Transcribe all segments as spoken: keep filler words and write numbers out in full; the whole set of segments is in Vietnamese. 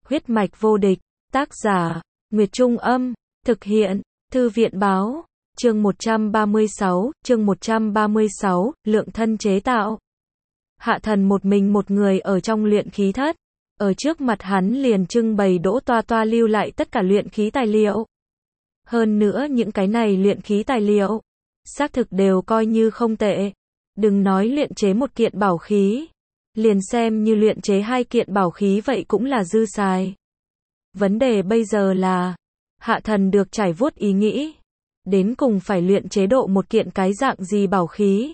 Huyết mạch vô địch, tác giả, Nguyệt Trung Âm, thực hiện, Thư viện Báo, chương một trăm ba mươi sáu, chương một trăm ba mươi sáu, lượng thân chế tạo. Hạ Thần một mình một người ở trong luyện khí thất, ở trước mặt hắn liền trưng bày Đỗ Toa Toa lưu lại tất cả luyện khí tài liệu. Hơn nữa những cái này luyện khí tài liệu, xác thực đều coi như không tệ. Đừng nói luyện chế một kiện bảo khí, liền xem như luyện chế hai kiện bảo khí vậy cũng là dư xài. Vấn đề bây giờ là, Hạ Thần được trải vuốt ý nghĩ, đến cùng phải luyện chế độ một kiện cái dạng gì bảo khí.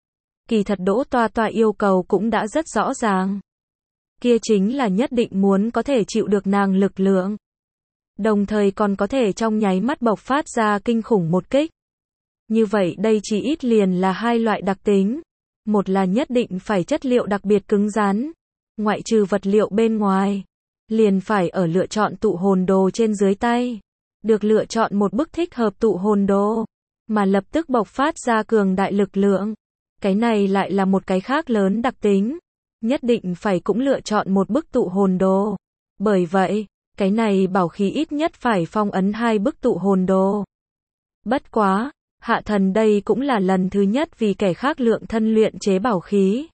Kỳ thật Đỗ Toa Toa yêu cầu cũng đã rất rõ ràng. Kia chính là nhất định muốn có thể chịu được nàng lực lượng. Đồng thời còn có thể trong nháy mắt bộc phát ra kinh khủng một kích. Như vậy đây chỉ ít liền là hai loại đặc tính. Một là nhất định phải chất liệu đặc biệt cứng rắn. Ngoại trừ vật liệu bên ngoài, liền phải ở lựa chọn tụ hồn đồ trên dưới tay. Được lựa chọn một bức thích hợp tụ hồn đồ, mà lập tức bộc phát ra cường đại lực lượng. Cái này lại là một cái khác lớn đặc tính. Nhất định phải cũng lựa chọn một bức tụ hồn đồ. Bởi vậy, cái này bảo khí ít nhất phải phong ấn hai bức tụ hồn đồ. Bất quá, Hạ Thần đây cũng là lần thứ nhất vì kẻ khác lượng thân luyện chế bảo khí.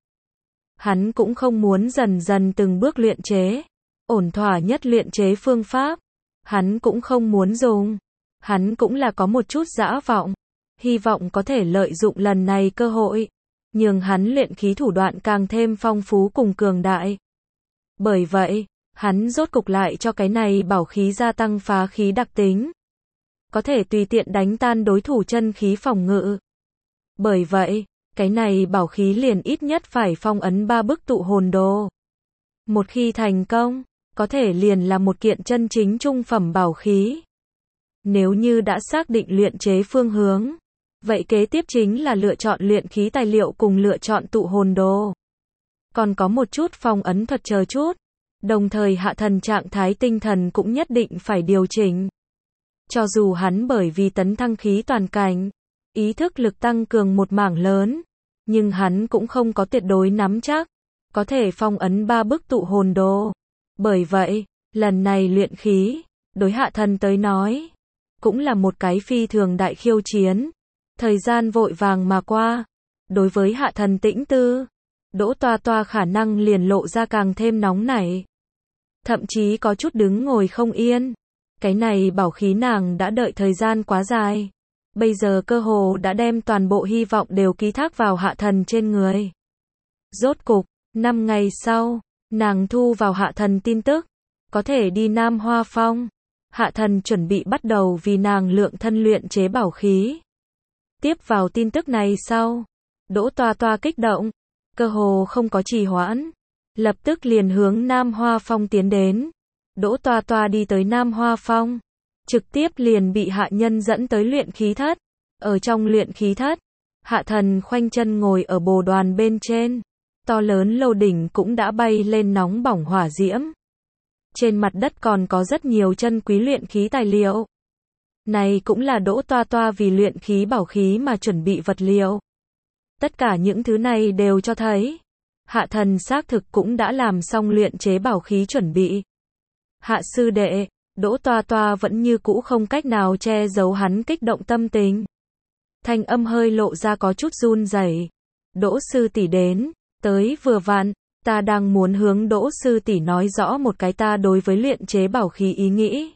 Hắn cũng không muốn dần dần từng bước luyện chế. Ổn thỏa nhất luyện chế phương pháp, hắn cũng không muốn dùng. Hắn cũng là có một chút dã vọng. Hy vọng có thể lợi dụng lần này cơ hội, nhường hắn luyện khí thủ đoạn càng thêm phong phú cùng cường đại. Bởi vậy, hắn rốt cục lại cho cái này bảo khí gia tăng phá khí đặc tính. Có thể tùy tiện đánh tan đối thủ chân khí phòng ngự. Bởi vậy, cái này bảo khí liền ít nhất phải phong ấn ba bức tụ hồn đồ. Một khi thành công, có thể liền là một kiện chân chính trung phẩm bảo khí. Nếu như đã xác định luyện chế phương hướng, vậy kế tiếp chính là lựa chọn luyện khí tài liệu cùng lựa chọn tụ hồn đồ. Còn có một chút phong ấn thuật chờ chút. Đồng thời Hạ Thần trạng thái tinh thần cũng nhất định phải điều chỉnh. Cho dù hắn bởi vì tấn thăng khí toàn cảnh, ý thức lực tăng cường một mảng lớn, nhưng hắn cũng không có tuyệt đối nắm chắc, có thể phong ấn ba bức tụ hồn đồ. Bởi vậy, lần này luyện khí, đối Hạ Thần tới nói, cũng là một cái phi thường đại khiêu chiến. Thời gian vội vàng mà qua, đối với Hạ Thần tĩnh tư, Đỗ Toa Toa khả năng liền lộ ra càng thêm nóng nảy. Thậm chí có chút đứng ngồi không yên. Cái này bảo khí nàng đã đợi thời gian quá dài. Bây giờ cơ hồ đã đem toàn bộ hy vọng đều ký thác vào Hạ Thần trên người. Rốt cục, năm ngày sau, nàng thu vào Hạ Thần tin tức, có thể đi Nam Hoa Phong. Hạ Thần chuẩn bị bắt đầu vì nàng lượng thân luyện chế bảo khí. Tiếp vào tin tức này sau, Đỗ Toa Toa kích động, cơ hồ không có trì hoãn, lập tức liền hướng Nam Hoa Phong tiến đến. Đỗ Toa Toa đi tới Nam Hoa Phong, trực tiếp liền bị hạ nhân dẫn tới luyện khí thất. Ở trong luyện khí thất, Hạ Thần khoanh chân ngồi ở bồ đoàn bên trên, to lớn lô đỉnh cũng đã bay lên nóng bỏng hỏa diễm. Trên mặt đất còn có rất nhiều chân quý luyện khí tài liệu. Này cũng là Đỗ Toa Toa vì luyện khí bảo khí mà chuẩn bị vật liệu. Tất cả những thứ này đều cho thấy, Hạ Thần xác thực cũng đã làm xong luyện chế bảo khí chuẩn bị. Hạ sư đệ, Đỗ Toa Toa vẫn như cũ không cách nào che giấu hắn kích động tâm tình. Thanh âm hơi lộ ra có chút run rẩy. Đỗ sư tỷ đến, tới vừa vặn, ta đang muốn hướng Đỗ sư tỷ nói rõ một cái ta đối với luyện chế bảo khí ý nghĩ.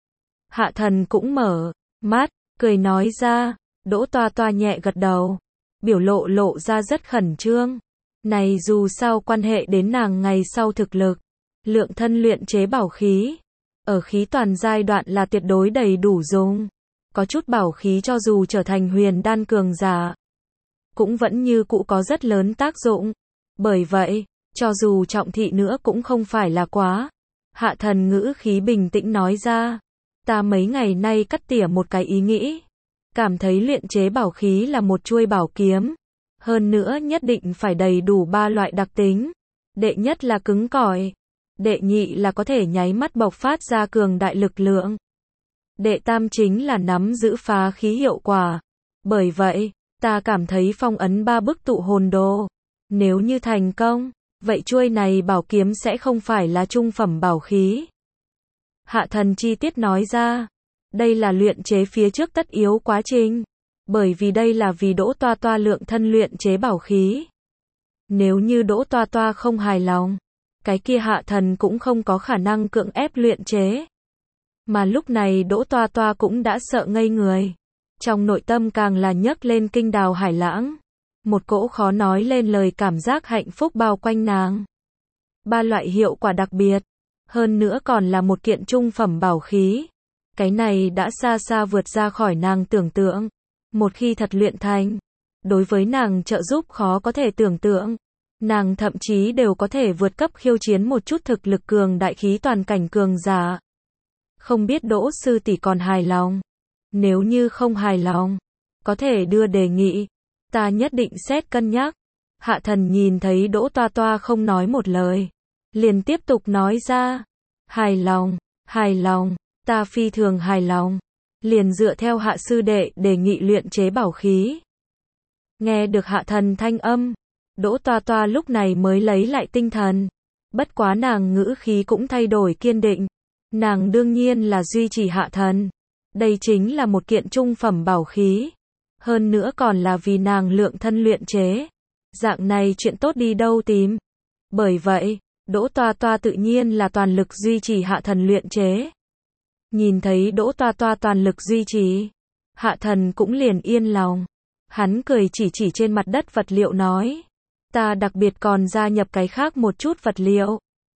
Hạ Thần cũng mở mắt, cười nói ra. Đỗ Toa Toa nhẹ gật đầu, biểu lộ lộ ra rất khẩn trương. Này dù sao quan hệ đến nàng ngày sau thực lực, lượng thân luyện chế bảo khí, ở khí toàn giai đoạn là tuyệt đối đầy đủ dùng. Có chút bảo khí cho dù trở thành huyền đan cường giả, cũng vẫn như cũ có rất lớn tác dụng. Bởi vậy, cho dù trọng thị nữa cũng không phải là quá. Hạ Thần ngữ khí bình tĩnh nói ra, ta mấy ngày nay cắt tỉa một cái ý nghĩ, cảm thấy luyện chế bảo khí là một chuôi bảo kiếm. Hơn nữa nhất định phải đầy đủ ba loại đặc tính. Đệ nhất là cứng cỏi. Đệ nhị là có thể nháy mắt bộc phát ra cường đại lực lượng. Đệ tam chính là nắm giữ phá khí hiệu quả. Bởi vậy, ta cảm thấy phong ấn ba bức tụ hồn đồ. Nếu như thành công, vậy chuôi này bảo kiếm sẽ không phải là trung phẩm bảo khí, Hạ thần chi tiết nói ra. Đây là luyện chế phía trước tất yếu quá trình. Bởi vì đây là vì Đỗ Toa Toa lượng thân luyện chế bảo khí. Nếu như Đỗ Toa Toa không hài lòng, cái kia hạ thần cũng không có khả năng cưỡng ép luyện chế. Mà lúc này Đỗ Toa Toa cũng đã sợ ngây người. Trong nội tâm càng là nhấc lên kinh đào hải lãng. Một cỗ khó nói lên lời cảm giác hạnh phúc bao quanh nàng. Ba loại hiệu quả đặc biệt. Hơn nữa còn là một kiện trung phẩm bảo khí. Cái này đã xa xa vượt ra khỏi nàng tưởng tượng. Một khi thật luyện thành, đối với nàng trợ giúp khó có thể tưởng tượng. Nàng thậm chí đều có thể vượt cấp khiêu chiến một chút thực lực cường đại khí toàn cảnh cường giả. Không biết Đỗ sư tỷ còn hài lòng. Nếu như không hài lòng, có thể đưa đề nghị. Ta nhất định xét cân nhắc. Hạ thần nhìn thấy Đỗ Toa Toa không nói một lời. Liền tiếp tục nói ra. Hài lòng, hài lòng, ta phi thường hài lòng. Liền dựa theo hạ sư đệ đề nghị luyện chế bảo khí. Nghe được hạ thần thanh âm, Đỗ Toa Toa lúc này mới lấy lại tinh thần. Bất quá nàng ngữ khí cũng thay đổi kiên định. Nàng đương nhiên là duy trì hạ thần. Đây chính là một kiện trung phẩm bảo khí. Hơn nữa còn là vì nàng lượng thân luyện chế. Dạng này chuyện tốt đi đâu tìm. Bởi vậy, Đỗ Toa Toa tự nhiên là toàn lực duy trì hạ thần luyện chế. Nhìn thấy Đỗ Toa Toa toàn lực duy trì, hạ thần cũng liền yên lòng. Hắn cười chỉ chỉ trên mặt đất vật liệu nói. Ta đặc biệt còn gia nhập cái khác một chút vật liệu.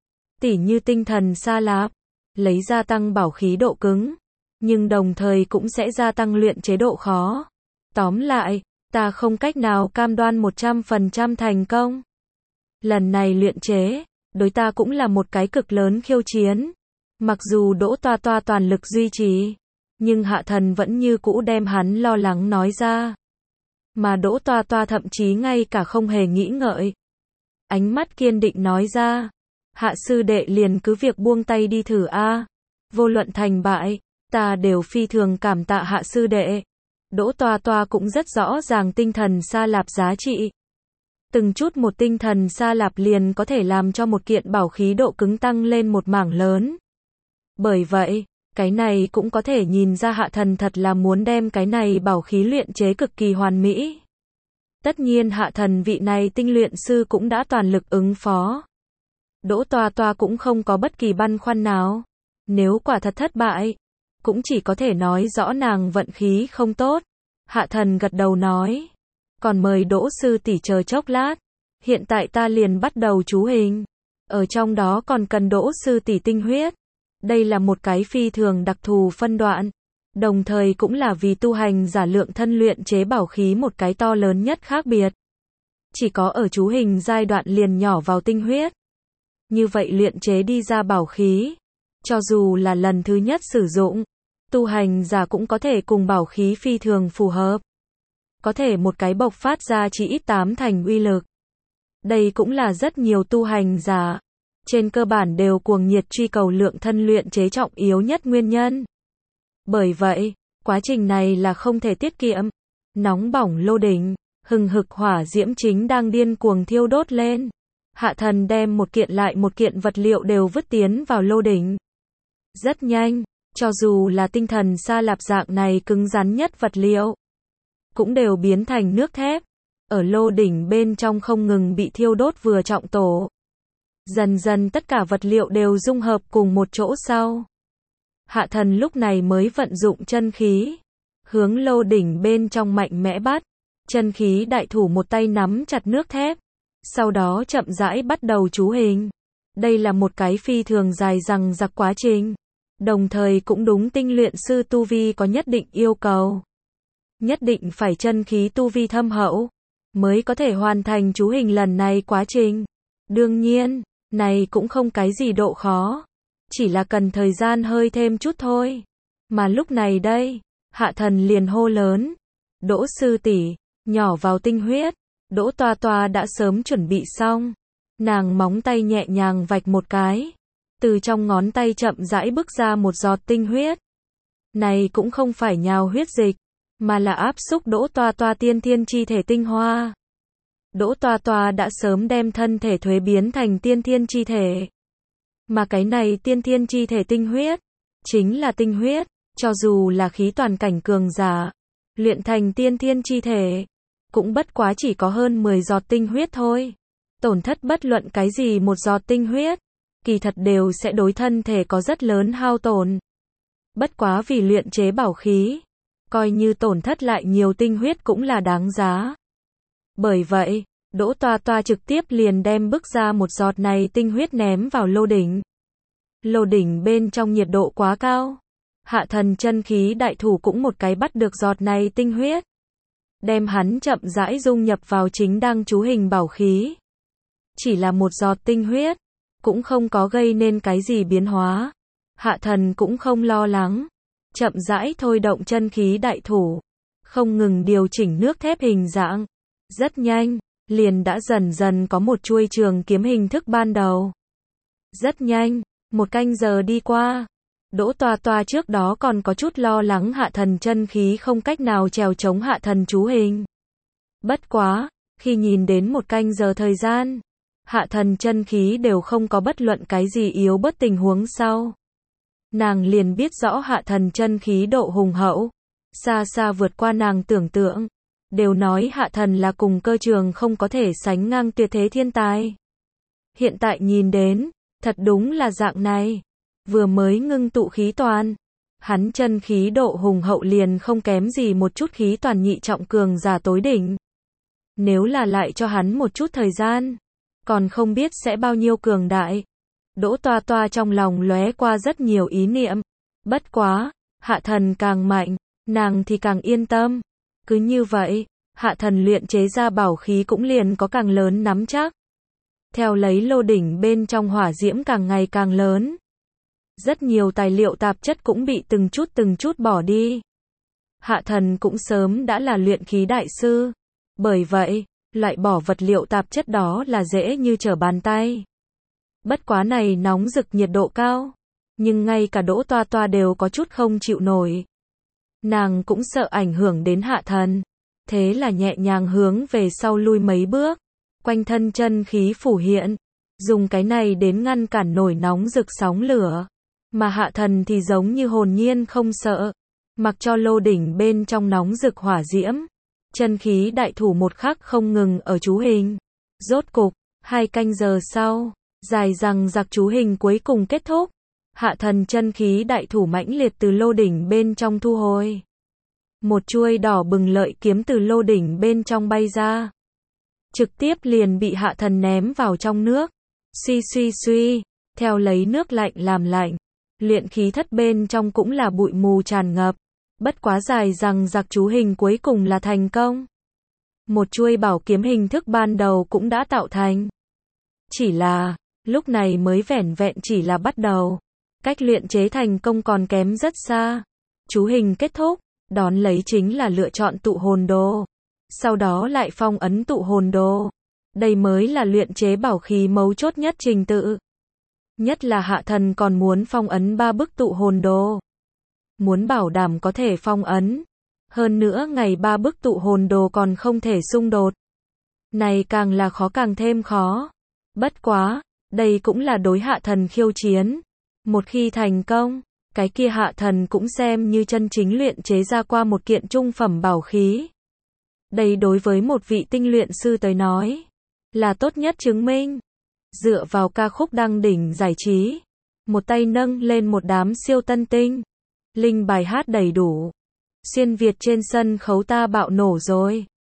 Tỉ như tinh thần sa lạp, lấy gia tăng bảo khí độ cứng. Nhưng đồng thời cũng sẽ gia tăng luyện chế độ khó. Tóm lại, ta không cách nào cam đoan một trăm phần trăm thành công. Lần này luyện chế, đối ta cũng là một cái cực lớn khiêu chiến. Mặc dù Đỗ Toa Toa toàn lực duy trì, nhưng hạ thần vẫn như cũ đem hắn lo lắng nói ra. Mà Đỗ Toa Toa thậm chí ngay cả không hề nghĩ ngợi. Ánh mắt kiên định nói ra. Hạ sư đệ liền cứ việc buông tay đi thử a. Vô luận thành bại, ta đều phi thường cảm tạ hạ sư đệ. Đỗ Toa Toa cũng rất rõ ràng tinh thần sa lạp giá trị. Từng chút một tinh thần sa lạp liền có thể làm cho một kiện bảo khí độ cứng tăng lên một mảng lớn. Bởi vậy, cái này cũng có thể nhìn ra hạ thần thật là muốn đem cái này bảo khí luyện chế cực kỳ hoàn mỹ. Tất nhiên hạ thần vị này tinh luyện sư cũng đã toàn lực ứng phó. Đỗ Toa Toa cũng không có bất kỳ băn khoăn nào. Nếu quả thật thất bại, cũng chỉ có thể nói rõ nàng vận khí không tốt. Hạ thần gật đầu nói. Còn mời Đỗ sư tỷ chờ chốc lát. Hiện tại ta liền bắt đầu chú hình. Ở trong đó còn cần Đỗ sư tỷ tinh huyết. Đây là một cái phi thường đặc thù phân đoạn. Đồng thời cũng là vì tu hành giả lượng thân luyện chế bảo khí một cái to lớn nhất khác biệt. Chỉ có ở chú hình giai đoạn liền nhỏ vào tinh huyết. Như vậy luyện chế đi ra bảo khí. Cho dù là lần thứ nhất sử dụng, tu hành giả cũng có thể cùng bảo khí phi thường phù hợp. Có thể một cái bộc phát ra chỉ ít tám thành uy lực. Đây cũng là rất nhiều tu hành giả. Trên cơ bản đều cuồng nhiệt truy cầu lượng thân luyện chế trọng yếu nhất nguyên nhân. Bởi vậy, quá trình này là không thể tiết kiệm. Nóng bỏng lô đỉnh, hừng hực hỏa diễm chính đang điên cuồng thiêu đốt lên. Hạ thần đem một kiện lại một kiện vật liệu đều vứt tiến vào lô đỉnh. Rất nhanh, cho dù là tinh thần sa lạp dạng này cứng rắn nhất vật liệu, cũng đều biến thành nước thép. Ở lô đỉnh bên trong không ngừng bị thiêu đốt vừa trọng tổ. Dần dần tất cả vật liệu đều dung hợp cùng một chỗ sau. Hạ thần lúc này mới vận dụng chân khí. Hướng lô đỉnh bên trong mạnh mẽ bắt. Chân khí đại thủ một tay nắm chặt nước thép. Sau đó chậm rãi bắt đầu chú hình. Đây là một cái phi thường dài dằng dặc quá trình. Đồng thời cũng đúng tinh luyện sư tu vi có nhất định yêu cầu. Nhất định phải chân khí tu vi thâm hậu. Mới có thể hoàn thành chú hình lần này quá trình. Đương nhiên, này cũng không cái gì độ khó. Chỉ là cần thời gian hơi thêm chút thôi. Mà lúc này đây, hạ thần liền hô lớn. Đỗ sư tỷ, nhỏ vào tinh huyết. Đỗ Toa Toa đã sớm chuẩn bị xong. Nàng móng tay nhẹ nhàng vạch một cái. Từ trong ngón tay chậm rãi bước ra một giọt tinh huyết. Này cũng không phải nhào huyết dịch, mà là áp xúc Đỗ Toa Toa tiên thiên chi thể tinh hoa. Đỗ Toa Toa đã sớm đem thân thể thuế biến thành tiên thiên chi thể. Mà cái này tiên thiên chi thể tinh huyết, chính là tinh huyết, cho dù là khí toàn cảnh cường giả, luyện thành tiên thiên chi thể, cũng bất quá chỉ có hơn mười giọt tinh huyết thôi. Tổn thất bất luận cái gì một giọt tinh huyết, kỳ thật đều sẽ đối thân thể có rất lớn hao tổn. Bất quá vì luyện chế bảo khí, coi như tổn thất lại nhiều tinh huyết cũng là đáng giá. Bởi vậy, Đỗ Toa Toa trực tiếp liền đem bức ra một giọt này tinh huyết ném vào lô đỉnh. Lô đỉnh bên trong nhiệt độ quá cao. Hạ thần chân khí đại thủ cũng một cái bắt được giọt này tinh huyết. Đem hắn chậm rãi dung nhập vào chính đang chú hình bảo khí. Chỉ là một giọt tinh huyết, cũng không có gây nên cái gì biến hóa. Hạ thần cũng không lo lắng. Chậm rãi thôi động chân khí đại thủ. Không ngừng điều chỉnh nước thép hình dạng. Rất nhanh, liền đã dần dần có một chuôi trường kiếm hình thức ban đầu. Rất nhanh, một canh giờ đi qua. Đỗ Toa Toa trước đó còn có chút lo lắng hạ thần chân khí không cách nào trèo chống hạ thần chú hình. Bất quá, khi nhìn đến một canh giờ thời gian, hạ thần chân khí đều không có bất luận cái gì yếu bất tình huống sau. Nàng liền biết rõ hạ thần chân khí độ hùng hậu, xa xa vượt qua nàng tưởng tượng. Đều nói hạ thần là cùng cơ trường không có thể sánh ngang tuyệt thế thiên tài. Hiện tại nhìn đến, thật đúng là dạng này. Vừa mới ngưng tụ khí toàn, hắn chân khí độ hùng hậu liền không kém gì một chút khí toàn nhị trọng cường giả tối đỉnh. Nếu là lại cho hắn một chút thời gian, còn không biết sẽ bao nhiêu cường đại. Đỗ Toa Toa trong lòng lóe qua rất nhiều ý niệm. Bất quá, hạ thần càng mạnh, nàng thì càng yên tâm. Cứ như vậy, hạ thần luyện chế ra bảo khí cũng liền có càng lớn nắm chắc. Theo lấy lô đỉnh bên trong hỏa diễm càng ngày càng lớn. Rất nhiều tài liệu tạp chất cũng bị từng chút từng chút bỏ đi. Hạ thần cũng sớm đã là luyện khí đại sư. Bởi vậy, loại bỏ vật liệu tạp chất đó là dễ như trở bàn tay. Bất quá này nóng rực nhiệt độ cao. Nhưng ngay cả Đỗ Toa Toa đều có chút không chịu nổi. Nàng cũng sợ ảnh hưởng đến hạ thần. Thế là nhẹ nhàng hướng về sau lui mấy bước. Quanh thân chân khí phủ hiện. Dùng cái này đến ngăn cản nổi nóng rực sóng lửa. Mà hạ thần thì giống như hồn nhiên không sợ. Mặc cho lô đỉnh bên trong nóng rực hỏa diễm. Chân khí đại thủ một khắc không ngừng ở chú hình. Rốt cục, hai canh giờ sau, dài dằng dặc chú hình cuối cùng kết thúc. Hạ thần chân khí đại thủ mãnh liệt từ lô đỉnh bên trong thu hồi. Một chuôi đỏ bừng lợi kiếm từ lô đỉnh bên trong bay ra. Trực tiếp liền bị hạ thần ném vào trong nước. Suy suy suy, theo lấy nước lạnh làm lạnh. Luyện khí thất bên trong cũng là bụi mù tràn ngập. Bất quá dài rằng giặc chú hình cuối cùng là thành công. Một chuôi bảo kiếm hình thức ban đầu cũng đã tạo thành. Chỉ là, lúc này mới vẻn vẹn chỉ là bắt đầu. Cách luyện chế thành công còn kém rất xa. Chú hình kết thúc, đón lấy chính là lựa chọn tụ hồn đồ. Sau đó lại phong ấn tụ hồn đồ. Đây mới là luyện chế bảo khí mấu chốt nhất trình tự. Nhất là hạ thần còn muốn phong ấn ba bức tụ hồn đồ. Muốn bảo đảm có thể phong ấn. Hơn nữa ngày ba bức tụ hồn đồ còn không thể xung đột. Này càng là khó càng thêm khó. Bất quá, đây cũng là đối hạ thần khiêu chiến. Một khi thành công, cái kia hạ thần cũng xem như chân chính luyện chế ra qua một kiện trung phẩm bảo khí. Đây đối với một vị tinh luyện sư tới nói, là tốt nhất chứng minh. Dựa vào ca khúc đăng đỉnh giải trí, một tay nâng lên một đám siêu tân tinh. Linh bài hát đầy đủ. Xuyên Việt trên sân khấu ta bạo nổ rồi.